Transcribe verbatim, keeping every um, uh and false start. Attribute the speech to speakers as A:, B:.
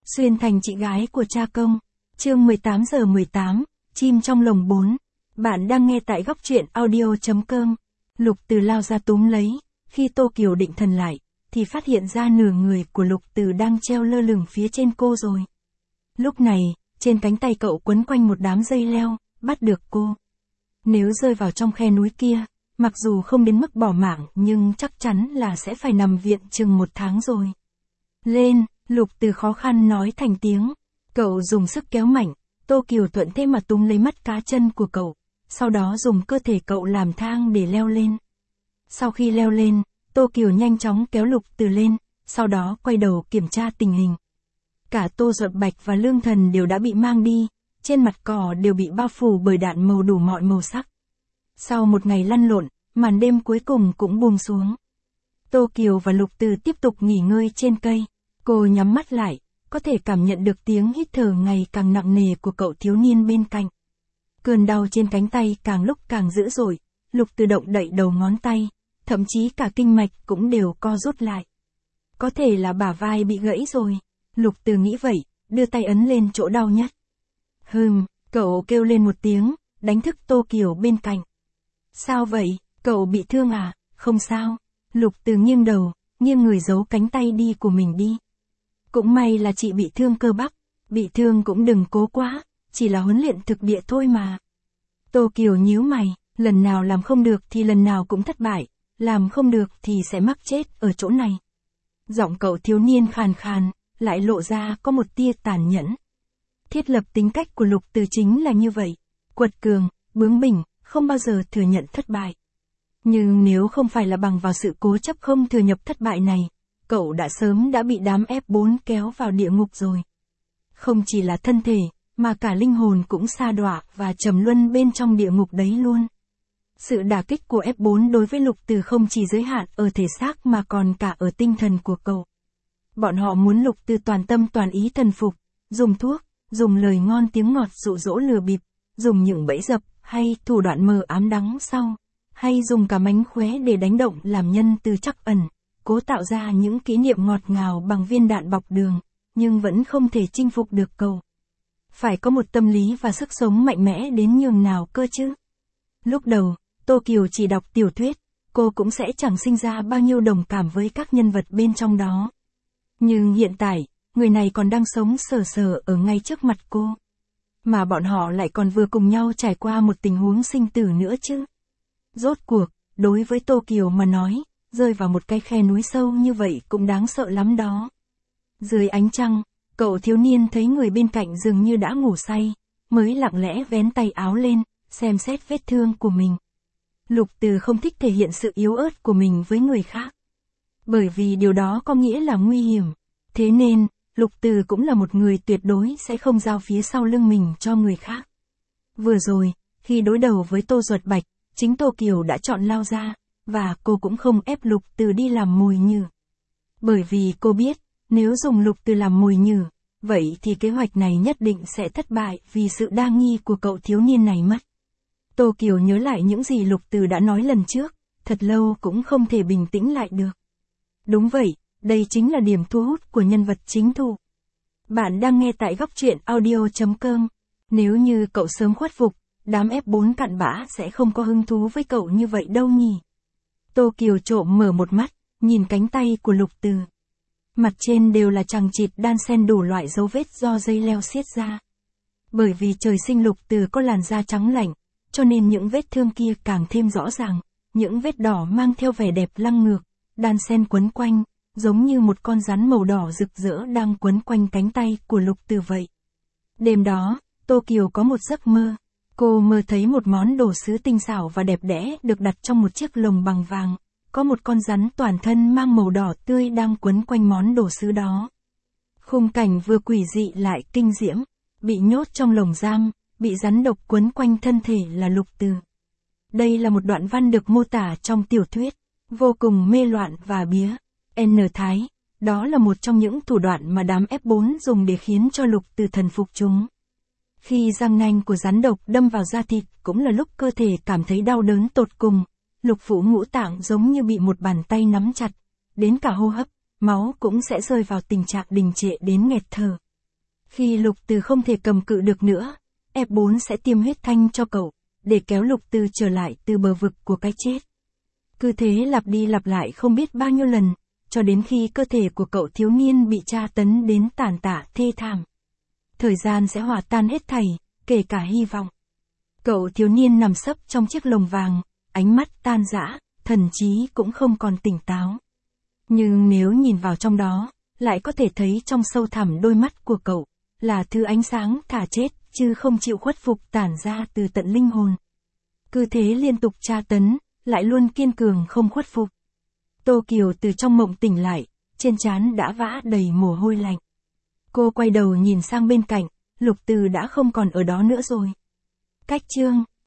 A: Xuyên thành chị gái của cha công. Chương mười tám giờ mười tám, chim trong lồng bốn. Bạn đang nghe tại góc truyện audio chấm com. Lục Từ lao ra túm lấy, khi Tô Kiều định thần lại, thì phát hiện ra nửa người của Lục Từ đang treo lơ lửng phía trên cô rồi. Lúc này, trên cánh tay cậu quấn quanh một đám dây leo, bắt được cô. Nếu rơi vào trong khe núi kia, mặc dù không đến mức bỏ mạng nhưng chắc chắn là sẽ phải nằm viện chừng một tháng rồi. Lên, Lục Từ khó khăn nói thành tiếng. Cậu dùng sức kéo mạnh, Tô Kiều thuận thế mà túm lấy mắt cá chân của cậu, sau đó dùng cơ thể cậu làm thang để leo lên. Sau khi leo lên, Tô Kiều nhanh chóng kéo Lục Từ lên, sau đó quay đầu kiểm tra tình hình. Cả Tô Duật Bạch và Lương Thần đều đã bị mang đi, trên mặt cỏ đều bị bao phủ bởi đạn màu đủ mọi màu sắc. Sau một ngày lăn lộn, màn đêm cuối cùng cũng buông xuống. Tô Kiều và Lục Từ tiếp tục nghỉ ngơi trên cây. Cô nhắm mắt lại, có thể cảm nhận được tiếng hít thở ngày càng nặng nề của cậu thiếu niên bên cạnh. Cơn đau trên cánh tay càng lúc càng dữ dội, Lục Từ động đậy đầu ngón tay, thậm chí cả kinh mạch cũng đều co rút lại. Có thể là bả vai bị gãy rồi, Lục Từ nghĩ vậy, đưa tay ấn lên chỗ đau nhất. Hừm, cậu kêu lên một tiếng, đánh thức Tô Kiều bên cạnh. Sao vậy, cậu bị thương à? Không sao. Lục Từ nghiêng đầu, nghiêng người giấu cánh tay đi của mình đi. Cũng may là chị bị thương cơ bắp, bị thương cũng đừng cố quá, chỉ là huấn luyện thực địa thôi mà. Tô Kiều nhíu mày, lần nào làm không được thì lần nào cũng thất bại, làm không được thì sẽ mắc chết ở chỗ này. Giọng cậu thiếu niên khàn khàn, lại lộ ra có một tia tàn nhẫn. Thiết lập tính cách của Lục Từ chính là như vậy, quật cường, bướng bỉnh, không bao giờ thừa nhận thất bại. Nhưng nếu không phải là bằng vào sự cố chấp không thừa nhập thất bại này, cậu đã sớm đã bị đám ép bốn kéo vào địa ngục rồi. Không chỉ là thân thể, mà cả linh hồn cũng sa đọa và trầm luân bên trong địa ngục đấy luôn. Sự đả kích của ép bốn đối với Lục Từ không chỉ giới hạn ở thể xác mà còn cả ở tinh thần của cậu. Bọn họ muốn Lục Từ toàn tâm toàn ý thần phục, dùng thuốc, dùng lời ngon tiếng ngọt dụ dỗ lừa bịp, dùng những bẫy dập hay thủ đoạn mờ ám đắng sau, hay dùng cả mánh khóe để đánh động làm nhân từ trắc ẩn, cố tạo ra những kỷ niệm ngọt ngào bằng viên đạn bọc đường, nhưng vẫn không thể chinh phục được cậu. Phải có một tâm lý và sức sống mạnh mẽ đến nhường nào cơ chứ. Lúc đầu, Tô Kiều chỉ đọc tiểu thuyết, cô cũng sẽ chẳng sinh ra bao nhiêu đồng cảm với các nhân vật bên trong đó. Nhưng hiện tại, người này còn đang sống sờ sờ ở ngay trước mặt cô. Mà bọn họ lại còn vừa cùng nhau trải qua một tình huống sinh tử nữa chứ. Rốt cuộc, đối với Tô Kiều mà nói, rơi vào một cái khe núi sâu như vậy cũng đáng sợ lắm đó. Dưới ánh trăng, cậu thiếu niên thấy người bên cạnh dường như đã ngủ say, mới lặng lẽ vén tay áo lên, xem xét vết thương của mình. Lục Từ không thích thể hiện sự yếu ớt của mình với người khác. Bởi vì điều đó có nghĩa là nguy hiểm. Thế nên, Lục Từ cũng là một người tuyệt đối sẽ không giao phía sau lưng mình cho người khác. Vừa rồi, khi đối đầu với Tô Duật Bạch, chính Tô Kiều đã chọn lao ra, và cô cũng không ép Lục Từ đi làm mồi nhử. Bởi vì cô biết, nếu dùng Lục Từ làm mồi nhử, vậy thì kế hoạch này nhất định sẽ thất bại vì sự đa nghi của cậu thiếu niên này mất. Tô Kiều nhớ lại những gì Lục Từ đã nói lần trước, thật lâu cũng không thể bình tĩnh lại được. Đúng vậy, đây chính là điểm thu hút của nhân vật chính thù. Bạn đang nghe tại góc truyện audio chấm com. Nếu như cậu sớm khuất phục, đám ép bốn cặn bã sẽ không có hứng thú với cậu như vậy đâu nhỉ. Tô Kiều trộm mở một mắt, nhìn cánh tay của Lục Từ. Mặt trên đều là chằng chịt đan xen đủ loại dấu vết do dây leo xiết ra. Bởi vì trời sinh Lục Từ có làn da trắng lạnh, cho nên những vết thương kia càng thêm rõ ràng, những vết đỏ mang theo vẻ đẹp lăng ngược, đan xen quấn quanh, giống như một con rắn màu đỏ rực rỡ đang quấn quanh cánh tay của Lục Từ vậy. Đêm đó, Tô Kiều có một giấc mơ. Cô mơ thấy một món đồ sứ tinh xảo và đẹp đẽ được đặt trong một chiếc lồng bằng vàng, có một con rắn toàn thân mang màu đỏ tươi đang quấn quanh món đồ sứ đó. Khung cảnh vừa quỷ dị lại kinh diễm, bị nhốt trong lồng giam, bị rắn độc quấn quanh thân thể là Lục Từ. Đây là một đoạn văn được mô tả trong tiểu thuyết, vô cùng mê loạn và bía. N. Thái, đó là một trong những thủ đoạn mà đám ép bốn dùng để khiến cho Lục Từ thần phục chúng. Khi răng nanh của rắn độc đâm vào da thịt cũng là lúc cơ thể cảm thấy đau đớn tột cùng, lục phủ ngũ tạng giống như bị một bàn tay nắm chặt, đến cả hô hấp, máu cũng sẽ rơi vào tình trạng đình trệ đến nghẹt thở. Khi Lục Từ không thể cầm cự được nữa, ép bốn sẽ tiêm huyết thanh cho cậu, để kéo Lục Từ trở lại từ bờ vực của cái chết. Cứ thế lặp đi lặp lại không biết bao nhiêu lần, cho đến khi cơ thể của cậu thiếu niên bị tra tấn đến tàn tạ thê thảm. Thời gian sẽ hòa tan hết thảy, kể cả hy vọng. Cậu thiếu niên nằm sấp trong chiếc lồng vàng, ánh mắt tan rã, thần trí cũng không còn tỉnh táo. Nhưng nếu nhìn vào trong đó, lại có thể thấy trong sâu thẳm đôi mắt của cậu, là thứ ánh sáng thà chết, chứ không chịu khuất phục tản ra từ tận linh hồn. Cứ thế liên tục tra tấn, lại luôn kiên cường không khuất phục. Tô Kiều từ trong mộng tỉnh lại, trên trán đã vã đầy mồ hôi lạnh. Cô quay đầu nhìn sang bên cạnh, Lục Từ đã không còn ở đó nữa rồi. Cách chương